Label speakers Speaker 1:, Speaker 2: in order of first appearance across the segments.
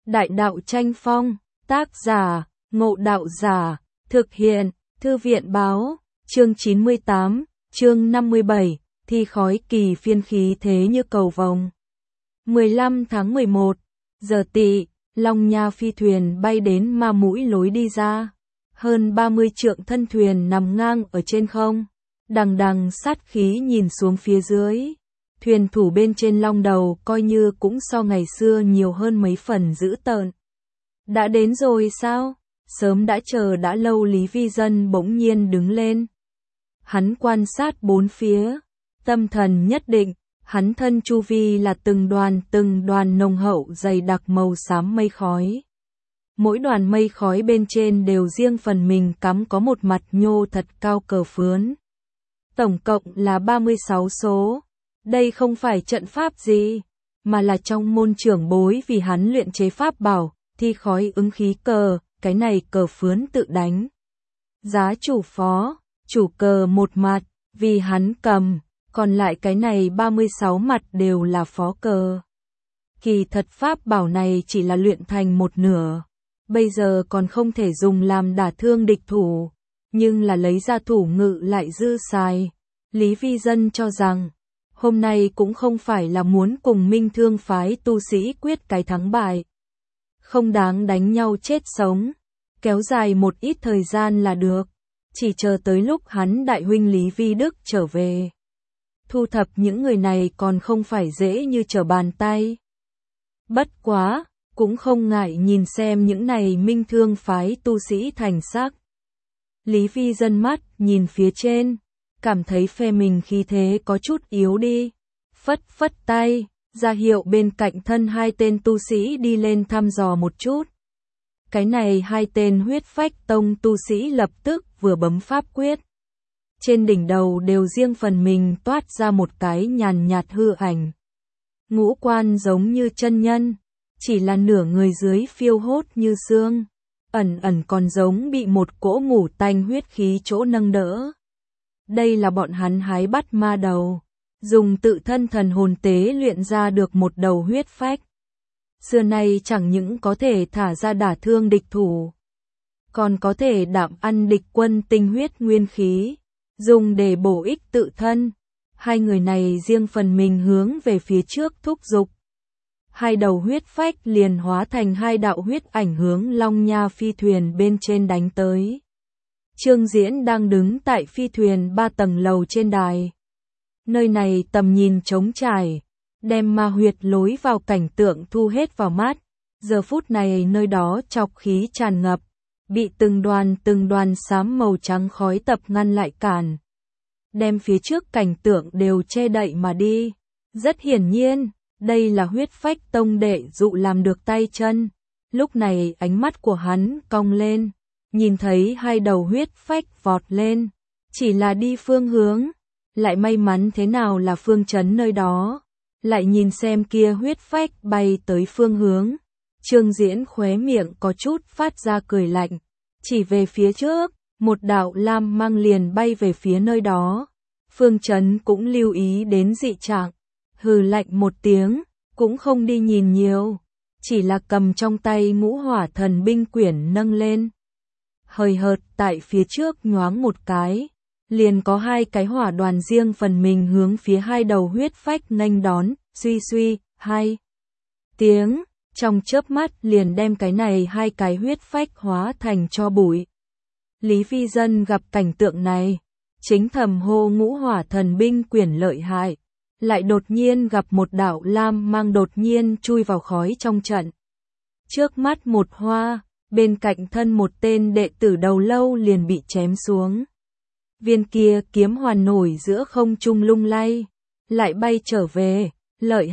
Speaker 1: Đại đạo tranh phong, tác giả, Ngộ Đạo Giả, thực hiện, Thư viện báo, chương 98, chương 57, thi khói kỳ phiên khí thế như cầu vồng. 15 tháng 11, giờ Tỵ, Long Nha phi thuyền bay đến ma mũi lối đi ra. Hơn 30 trượng thân thuyền nằm ngang ở trên không, đằng đằng sát khí nhìn xuống phía dưới. Thuyền thủ bên trên long đầu coi như cũng so ngày xưa nhiều hơn mấy phần dữ tợn. Đã đến rồi sao? Sớm đã chờ đã lâu. Lý Vi Dân bỗng nhiên đứng lên. Hắn quan sát bốn phía, tâm thần nhất định, hắn thân chu vi là từng đoàn nồng hậu dày đặc màu xám mây khói. Mỗi đoàn mây khói bên trên đều riêng phần mình cắm có một mặt nhô thật cao cờ phướn. Tổng cộng là 36 số. Đây không phải trận pháp gì, mà là trong môn trưởng bối vì hắn luyện chế pháp bảo, thi khói ứng khí cờ, cái này cờ phướn tự đánh. Giá chủ phó, chủ cờ một mặt, vì hắn cầm, còn lại cái này 36 mặt đều là phó cờ. Kỳ thật pháp bảo này chỉ là luyện thành một nửa, bây giờ còn không thể dùng làm đả thương địch thủ, nhưng là lấy ra thủ ngự lại dư xài. Lý Vi Dân cho rằng, hôm nay cũng không phải là muốn cùng Minh Thương phái tu sĩ quyết cái thắng bại. Không đáng đánh nhau chết sống, kéo dài một ít thời gian là được, chỉ chờ tới lúc hắn đại huynh Lý Vi Đức trở về. Thu thập những người này còn không phải dễ như trở bàn tay. Bất quá, cũng không ngại nhìn xem những này Minh Thương phái tu sĩ thành sắc. Lý Vi Dân mắt nhìn phía trên, cảm thấy phe mình khí thế có chút yếu đi. Phất phất tay, ra hiệu bên cạnh thân hai tên tu sĩ đi lên thăm dò một chút. Cái này hai tên huyết phách tông tu sĩ lập tức vừa bấm pháp quyết. Trên đỉnh đầu đều riêng phần mình toát ra một cái nhàn nhạt hư ảnh. Ngũ quan giống như chân nhân, chỉ là nửa người dưới phiêu hốt như xương, ẩn ẩn còn giống bị một cỗ ngủ tanh huyết khí chỗ nâng đỡ. Đây là bọn hắn hái bắt ma đầu, dùng tự thân thần hồn tế luyện ra được một đầu huyết phách. Xưa nay chẳng những có thể thả ra đả thương địch thủ, còn có thể đạm ăn địch quân tinh huyết nguyên khí, dùng để bổ ích tự thân. Hai người này riêng phần mình hướng về phía trước thúc giục. Hai đầu huyết phách liền hóa thành hai đạo huyết ảnh hướng Long Nha phi thuyền bên trên đánh tới. Trương Diễn đang đứng tại phi thuyền 3 tầng lầu trên đài. Nơi này tầm nhìn trống trải, đem ma huyệt lối vào cảnh tượng thu hết vào mắt. Giờ phút này nơi đó trọc khí tràn ngập, bị từng đoàn xám màu trắng khói tập ngăn lại cản, đem phía trước cảnh tượng đều che đậy mà đi. Rất hiển nhiên, đây là huyết phách tông đệ dụ làm được tay chân. Lúc này ánh mắt của hắn cong lên, nhìn thấy hai đầu huyết phách vọt lên, chỉ là đi phương hướng, lại may mắn thế nào là phương trấn nơi đó. Lại nhìn xem kia huyết phách bay tới phương hướng, Trương Diễn khóe miệng có chút phát ra cười lạnh, chỉ về phía trước, một đạo lam mang liền bay về phía nơi đó. Phương trấn cũng lưu ý đến dị trạng, hừ lạnh một tiếng, cũng không đi nhìn nhiều, chỉ là cầm trong tay Ngũ Hỏa Thần Binh quyển nâng lên. Hời hợt tại phía trước nhoáng một cái, liền có hai cái hỏa đoàn riêng phần mình hướng phía hai đầu huyết phách nghênh đón, suy, hai tiếng, trong chớp mắt liền đem cái này hai cái huyết phách hóa thành tro bụi. Lý Vi Dân gặp cảnh tượng này, chính thầm hô Ngũ Hỏa Thần Binh quyển lợi hại, lại đột nhiên gặp một đạo lam mang đột nhiên chui vào khói trong trận. Trước mắt một hoa, bên cạnh thân một tên đệ tử đầu lâu liền bị chém xuống. Viên kia kiếm hoàn nổi giữa không trung lung lay, lại bay trở về, lợi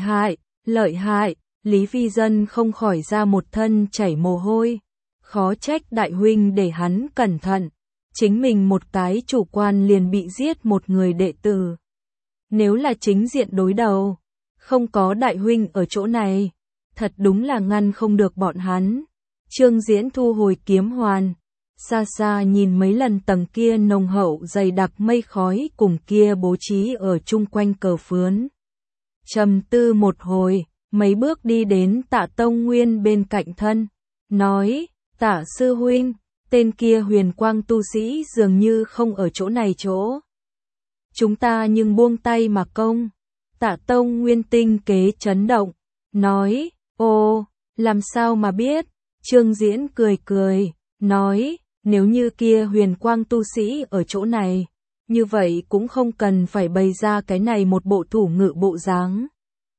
Speaker 1: hại, Lý Vi Dân không khỏi ra một thân chảy mồ hôi. Khó trách đại huynh để hắn cẩn thận, chính mình một cái chủ quan liền bị giết một người đệ tử. Nếu là chính diện đối đầu, không có đại huynh ở chỗ này, thật đúng là ngăn không được bọn hắn. Trương Diễn thu hồi kiếm hoàn, xa xa nhìn mấy lần tầng kia nồng hậu dày đặc mây khói cùng kia bố trí ở chung quanh cờ phướn. Trầm tư một hồi, mấy bước đi đến Tạ Tông Nguyên bên cạnh thân, nói, Tạ sư huynh, tên kia huyền quang tu sĩ dường như không ở chỗ này chỗ. Chúng ta nhưng buông tay mà công. Tạ Tông Nguyên tinh kế chấn động, nói, ô, làm sao mà biết? Trương Diễn cười cười, nói, nếu như kia huyền quang tu sĩ ở chỗ này, như vậy cũng không cần phải bày ra cái này một bộ thủ ngự bộ dáng.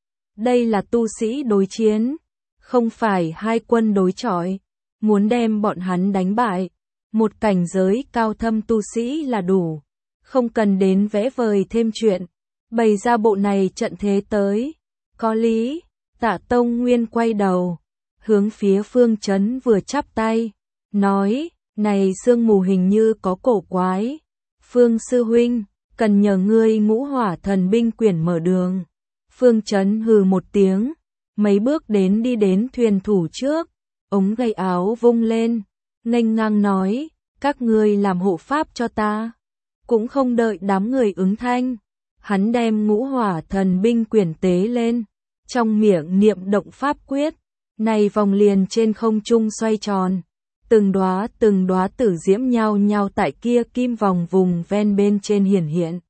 Speaker 1: Đây là tu sĩ đối chiến, không phải hai quân đối chọi, muốn đem bọn hắn đánh bại, một cảnh giới cao thâm tu sĩ là đủ, không cần đến vẽ vời thêm chuyện, bày ra bộ này trận thế tới. Có lý. Tạ Tông Nguyên quay đầu, hướng phía Phương Chấn vừa chắp tay, nói, này sương mù hình như có cổ quái. Phương sư huynh, cần nhờ ngươi Ngũ Hỏa Thần Binh Quyển mở đường. Phương Chấn hừ một tiếng, mấy bước đi đến thuyền thủ trước, ống gầy áo vung lên, nghênh ngang nói, các ngươi làm hộ pháp cho ta. Cũng không đợi đám người ứng thanh, hắn đem Ngũ Hỏa Thần Binh Quyển tế lên, trong miệng niệm động pháp quyết, này vòng liền trên không trung xoay tròn, từng đóa tử diễm nhau nhau tại kia kim vòng vùng ven bên trên hiển hiện.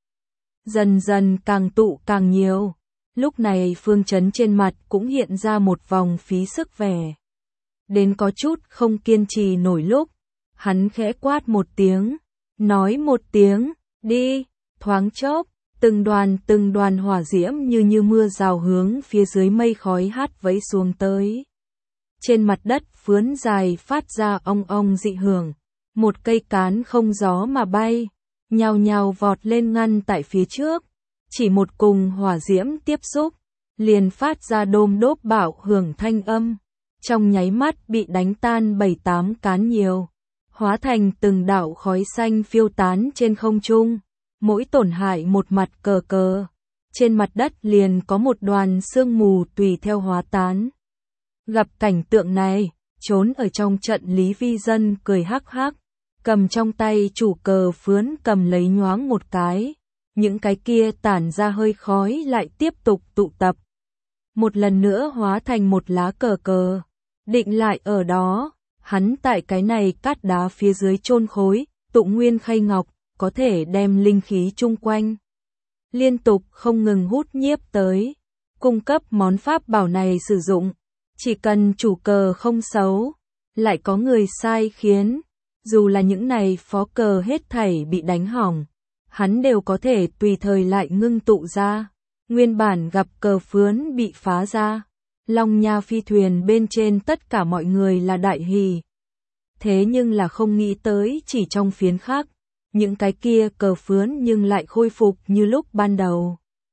Speaker 1: Dần dần càng tụ càng nhiều, lúc này Phương Chấn trên mặt cũng hiện ra một vòng phí sức vẻ. Đến có chút không kiên trì nổi lúc, hắn khẽ quát một tiếng, nói một tiếng, đi, thoáng chốc. Từng đoàn hỏa diễm như mưa rào hướng phía dưới mây khói hát vẫy xuống tới. Trên mặt đất phướn dài phát ra ong ong dị hưởng, một cây cán không gió mà bay, nhào nhào vọt lên ngăn tại phía trước, chỉ một cùng hỏa diễm tiếp xúc, liền phát ra đôm đốp bạo hưởng thanh âm, trong nháy mắt bị đánh tan 7-8 cán nhiều, hóa thành từng đạo khói xanh phiêu tán trên không trung. Mỗi tổn hại một mặt cờ cờ, trên mặt đất liền có một đoàn sương mù tùy theo hóa tán. Gặp cảnh tượng này, trốn ở trong trận Lý Vi Dân cười hắc hắc, cầm trong tay chủ cờ phướn cầm lấy nhoáng một cái, những cái kia tản ra hơi khói lại tiếp tục tụ tập. Một lần nữa hóa thành một lá cờ cờ, định lại ở đó, hắn tại cái này cát đá phía dưới chôn khối, tụ nguyên khay ngọc. Có thể đem linh khí chung quanh liên tục không ngừng hút nhiếp tới, cung cấp món pháp bảo này sử dụng, chỉ cần chủ cờ không xấu, lại có người sai khiến, dù là những này phó cờ hết thảy bị đánh hỏng, hắn đều có thể tùy thời lại ngưng tụ ra. Nguyên bản gặp cờ phướn bị phá ra, Long Nha phi thuyền bên trên tất cả mọi người là đại hỉ. Thế nhưng là không nghĩ tới chỉ trong phiến khắc, những cái kia cờ phướn nhưng lại khôi phục như lúc ban đầu.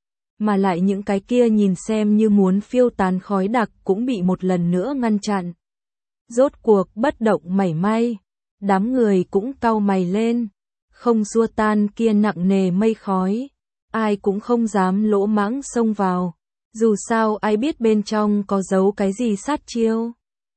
Speaker 1: Mà lại những cái kia nhìn xem như muốn phiêu tán khói đặc cũng bị một lần nữa ngăn chặn. Rốt cuộc bất động mảy may, đám người cũng cau mày lên, không xua tan kia nặng nề mây khói, ai cũng không dám lỗ mãng xông vào, dù sao ai biết bên trong có giấu cái gì sát chiêu.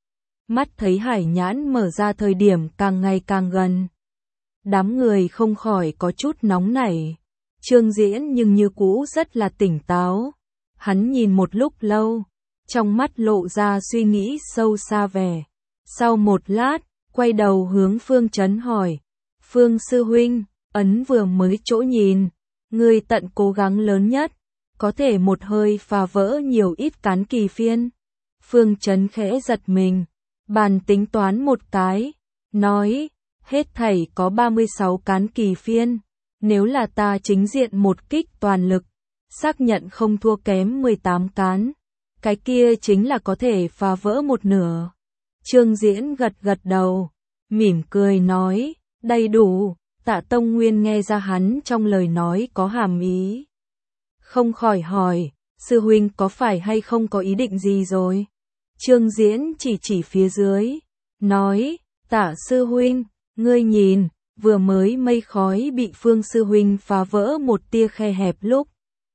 Speaker 1: Mắt thấy hải nhãn mở ra thời điểm càng ngày càng gần. Đám người không khỏi có chút nóng nảy. Trương Diễn nhưng như cũ rất là tỉnh táo. Hắn nhìn một lúc lâu, trong mắt lộ ra suy nghĩ sâu xa vẻ. Sau một lát, quay đầu hướng Phương Chấn hỏi. Phương sư huynh, ấn vừa mới chỗ nhìn, ngươi tận cố gắng lớn nhất, có thể một hơi phá vỡ nhiều ít cán kỳ phiên. Phương Chấn khẽ giật mình, bàn tính toán một cái, nói, hết thảy có 36 cán kỳ phiên, nếu là ta chính diện một kích toàn lực, xác nhận không thua kém 18 cán, cái kia chính là có thể phá vỡ một nửa. Trương Diễn gật gật đầu, mỉm cười nói, đầy đủ. Tạ Tông Nguyên nghe ra hắn trong lời nói có hàm ý, không khỏi hỏi, sư huynh có phải hay không có ý định gì rồi? Trương Diễn chỉ phía dưới, nói, Tạ sư huynh, ngươi nhìn, vừa mới mây khói bị Phương sư huynh phá vỡ một tia khe hẹp lúc,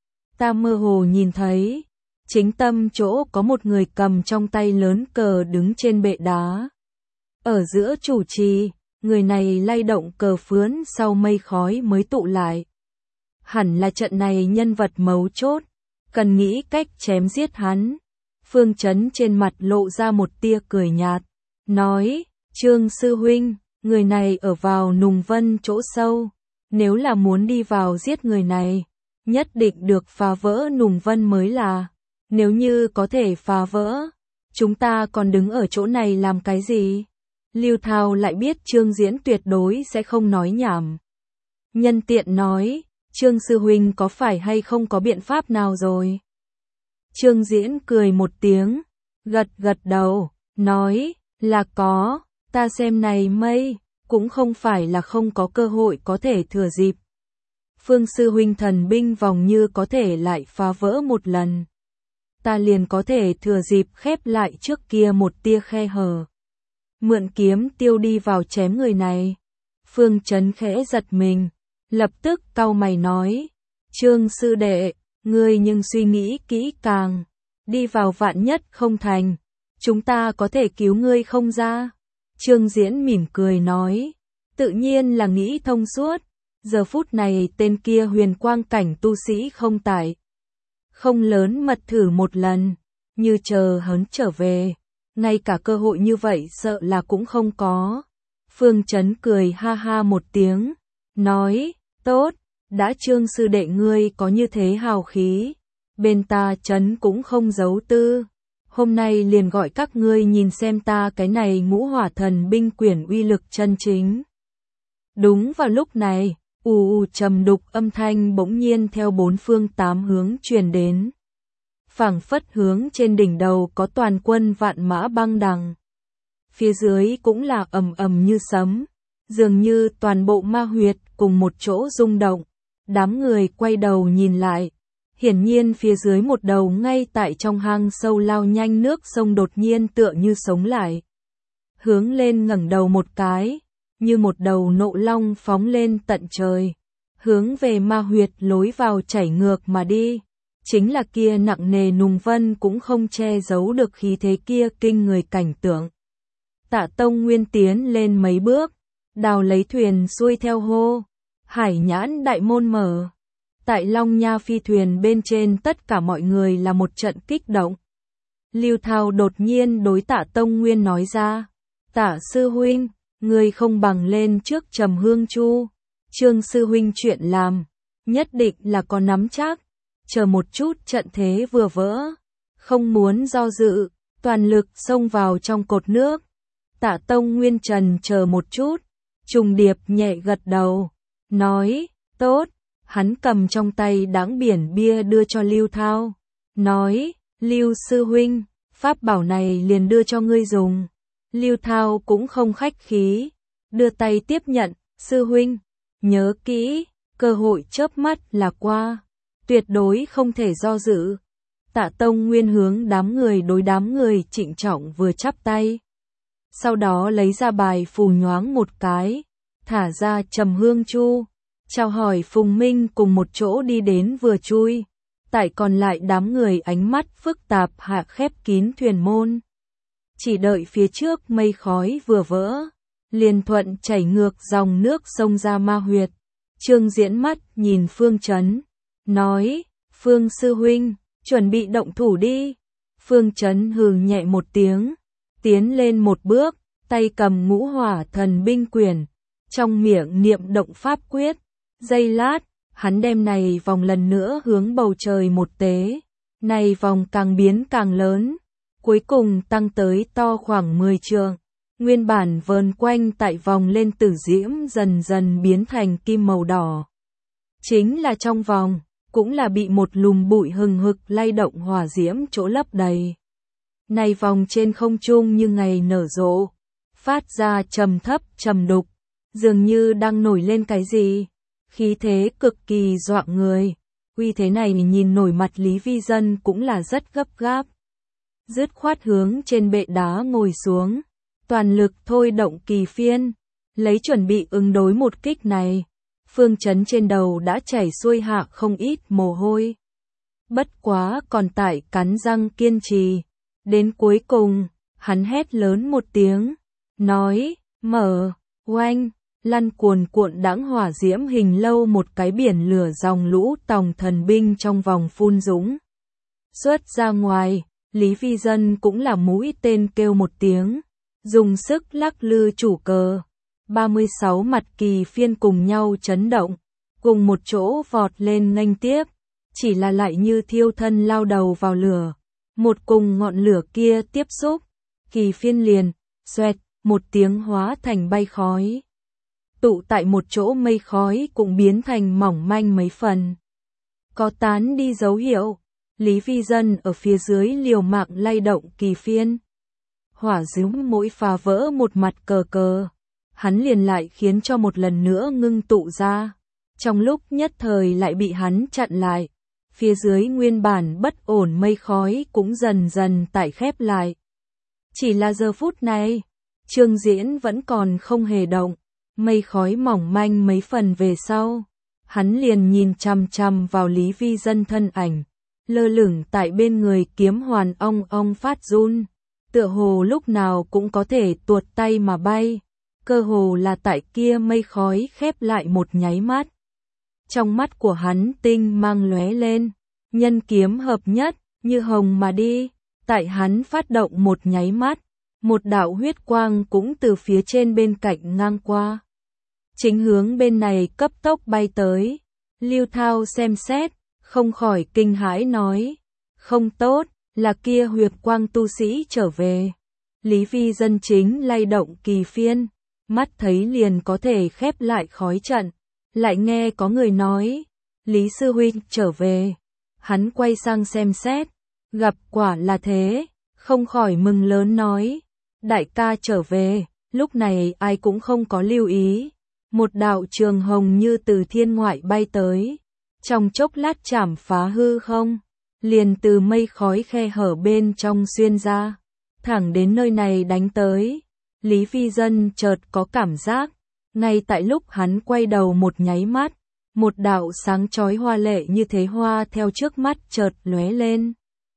Speaker 1: ta mơ hồ nhìn thấy, chính tâm chỗ có một người cầm trong tay lớn cờ đứng trên bệ đá. Ở giữa chủ trì, người này lay động cờ phướn sau mây khói mới tụ lại. Hẳn là trận này nhân vật mấu chốt, cần nghĩ cách chém giết hắn. Phương Chấn trên mặt lộ ra một tia cười nhạt, nói, Trương sư huynh, người này ở vào Nùng Vân chỗ sâu, nếu là muốn đi vào giết người này, nhất định được phá vỡ Nùng Vân mới là, nếu như có thể phá vỡ, chúng ta còn đứng ở chỗ này làm cái gì? Lưu Thao lại biết Trương Diễn tuyệt đối sẽ không nói nhảm. Nhân tiện nói, Trương sư huynh có phải hay không có biện pháp nào rồi? Trương Diễn cười một tiếng, gật gật đầu, nói, là có, ta xem này mây, cũng không phải là không có cơ hội có thể thừa dịp. Phương sư huynh thần binh vòng như có thể lại phá vỡ một lần. Ta liền có thể thừa dịp khép lại trước kia một tia khe hở. Mượn kiếm tiêu đi vào chém người này. Phương Chấn khẽ giật mình, lập tức cau mày nói, Trương sư đệ, ngươi nhưng suy nghĩ kỹ càng, đi vào vạn nhất không thành, chúng ta có thể cứu ngươi không ra. Trương Diễn mỉm cười nói, tự nhiên là nghĩ thông suốt, giờ phút này tên kia huyền quang cảnh tu sĩ không tải. Không lớn mật thử một lần, như chờ hớn trở về, ngay cả cơ hội như vậy sợ là cũng không có. Phương Chấn cười ha ha một tiếng, nói, tốt, đã Trương sư đệ ngươi có như thế hào khí, bên ta Chấn cũng không giấu tư, hôm nay liền gọi các ngươi nhìn xem ta cái này ngũ hỏa thần binh quyển uy lực chân chính. Đúng vào lúc này, trầm đục âm thanh bỗng nhiên theo bốn phương tám hướng truyền đến. Phảng phất hướng trên đỉnh đầu có toàn quân vạn mã băng đằng. Phía dưới cũng là ầm ầm như sấm, dường như toàn bộ ma huyệt cùng một chỗ rung động. Đám người quay đầu nhìn lại, hiển nhiên phía dưới một đầu ngay tại trong hang sâu lao nhanh nước sông đột nhiên tựa như sống lại. Hướng lên ngẩng đầu một cái, như một đầu nộ long phóng lên tận trời, hướng về ma huyệt lối vào chảy ngược mà đi. Chính là kia nặng nề Nùng Vân cũng không che giấu được khí thế kia kinh người cảnh tượng. Tạ Tông Nguyên tiến lên mấy bước, đào lấy thuyền xuôi theo hô, hải nhãn đại môn mở. Tại Long Nha phi thuyền bên trên tất cả mọi người là một trận kích động. Lưu Thao đột nhiên đối Tạ Tông Nguyên nói ra, Tạ sư huynh, người không bằng lên trước Trầm Hương Chu, Trương sư huynh chuyện làm, nhất định là có nắm chắc, chờ một chút trận thế vừa vỡ, không muốn do dự, toàn lực xông vào trong cột nước. Tạ Tông Nguyên trần chờ một chút, trùng điệp nhẹ gật đầu, nói, tốt, hắn cầm trong tay đãng biển bia đưa cho Lưu Thao, nói, Lưu sư huynh, pháp bảo này liền đưa cho ngươi dùng. Lưu Thao cũng không khách khí, đưa tay tiếp nhận, sư huynh, nhớ kỹ, cơ hội chớp mắt là qua, tuyệt đối không thể do dự. Tạ Tông Nguyên hướng đám người đối đám người trịnh trọng vừa chắp tay. Sau đó lấy ra bài phù nhoáng một cái, thả ra Trầm Hương Chu, chào hỏi Phùng Minh cùng một chỗ đi đến vừa chui. Tại còn lại đám người ánh mắt phức tạp hạ khép kín thuyền môn. Chỉ đợi phía trước mây khói vừa vỡ, liền thuận chảy ngược dòng nước sông ra ma huyệt. Trương Diễn mắt nhìn Phương Chấn, nói, Phương sư huynh, chuẩn bị động thủ đi. Phương Chấn hừ nhẹ một tiếng, tiến lên một bước, tay cầm ngũ hỏa thần binh quyển, trong miệng niệm động pháp quyết. Giây lát, hắn đem này vòng lần nữa hướng bầu trời một tế, này vòng càng biến càng lớn, cuối cùng tăng tới to khoảng 10 trượng. Nguyên bản vờn quanh tại vòng lên tử diễm dần dần biến thành kim màu đỏ. Chính là trong vòng, cũng là bị một lùm bụi hừng hực lay động hỏa diễm chỗ lấp đầy. Này vòng trên không trung như ngày nở rộ, phát ra trầm thấp trầm đục, dường như đang nổi lên cái gì. Khí thế cực kỳ dọa người, uy thế này nhìn nổi mặt Lý Vi Dân cũng là rất gấp gáp. Dứt khoát hướng trên bệ đá ngồi xuống, toàn lực thôi động kỳ phiên, lấy chuẩn bị ứng đối một kích này. Phương Chấn trên đầu đã chảy xuôi hạ không ít mồ hôi. Bất quá còn tại cắn răng kiên trì. Đến cuối cùng, hắn hét lớn một tiếng, nói, mở, oanh. Lăn cuồn cuộn đãng hỏa diễm hình lâu một cái biển lửa dòng lũ tòng thần binh trong vòng phun dũng xuất ra ngoài, Lý Phi Dân cũng là mũi tên kêu một tiếng, dùng sức lắc lư chủ cờ. 36 mặt kỳ phiên cùng nhau chấn động, cùng một chỗ vọt lên nghênh tiếp, chỉ là lại như thiêu thân lao đầu vào lửa. Một cùng ngọn lửa kia tiếp xúc, kỳ phiên liền, xoẹt, một tiếng hóa thành bay khói. Tụ tại một chỗ mây khói cũng biến thành mỏng manh mấy phần. Có tán đi dấu hiệu, Lý Phi Dân ở phía dưới liều mạng lay động kỳ phiên. Hỏa dũng mỗi phá vỡ một mặt cờ cờ, hắn liền lại khiến cho một lần nữa ngưng tụ ra. Trong lúc nhất thời lại bị hắn chặn lại, phía dưới nguyên bản bất ổn mây khói cũng dần dần tải khép lại. Chỉ là giờ phút này, Trương Diễn vẫn còn không hề động, mây khói mỏng manh mấy phần về sau. Hắn liền nhìn chằm chằm vào Lý Vi Dân thân ảnh, lơ lửng tại bên người kiếm hoàn ong phát run, tựa hồ lúc nào cũng có thể tuột tay mà bay, cơ hồ là tại kia mây khói khép lại một nháy mắt. Trong mắt của hắn tinh mang lóe lên, nhân kiếm hợp nhất, như hồng mà đi, tại hắn phát động một nháy mắt, một đạo huyết quang cũng từ phía trên bên cạnh ngang qua. Chính hướng bên này cấp tốc bay tới, Lưu Thao xem xét, không khỏi kinh hãi nói, không tốt, là kia huyệt quang tu sĩ trở về. Lý Vi Dân chính lay động kỳ phiên, mắt thấy liền có thể khép lại khói trận, lại nghe có người nói, Lý Sư Huynh trở về. Hắn quay sang xem xét, gặp quả là thế, không khỏi mừng lớn nói, đại ca trở về. Lúc này ai cũng không có lưu ý, một đạo trường hồng như từ thiên ngoại bay tới, trong chốc lát chảm phá hư không, liền từ mây khói khe hở bên trong xuyên ra, thẳng đến nơi này đánh tới. Lý Phi Dân chợt có cảm giác, ngay tại lúc hắn quay đầu một nháy mắt, một đạo sáng chói hoa lệ như thế hoa theo trước mắt chợt lóe lên.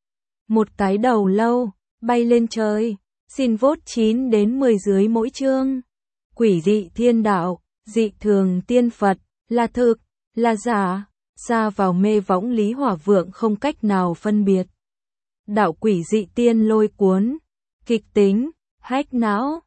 Speaker 1: Một cái đầu lâu, bay lên trời, xin vote 9 đến 10 dưới mỗi chương. Quỷ dị thiên đạo, dị thường tiên Phật, là thực, là giả, xa vào mê võng Lý Hỏa Vượng không cách nào phân biệt. Đạo quỷ dị tiên lôi cuốn, kịch tính, hack não.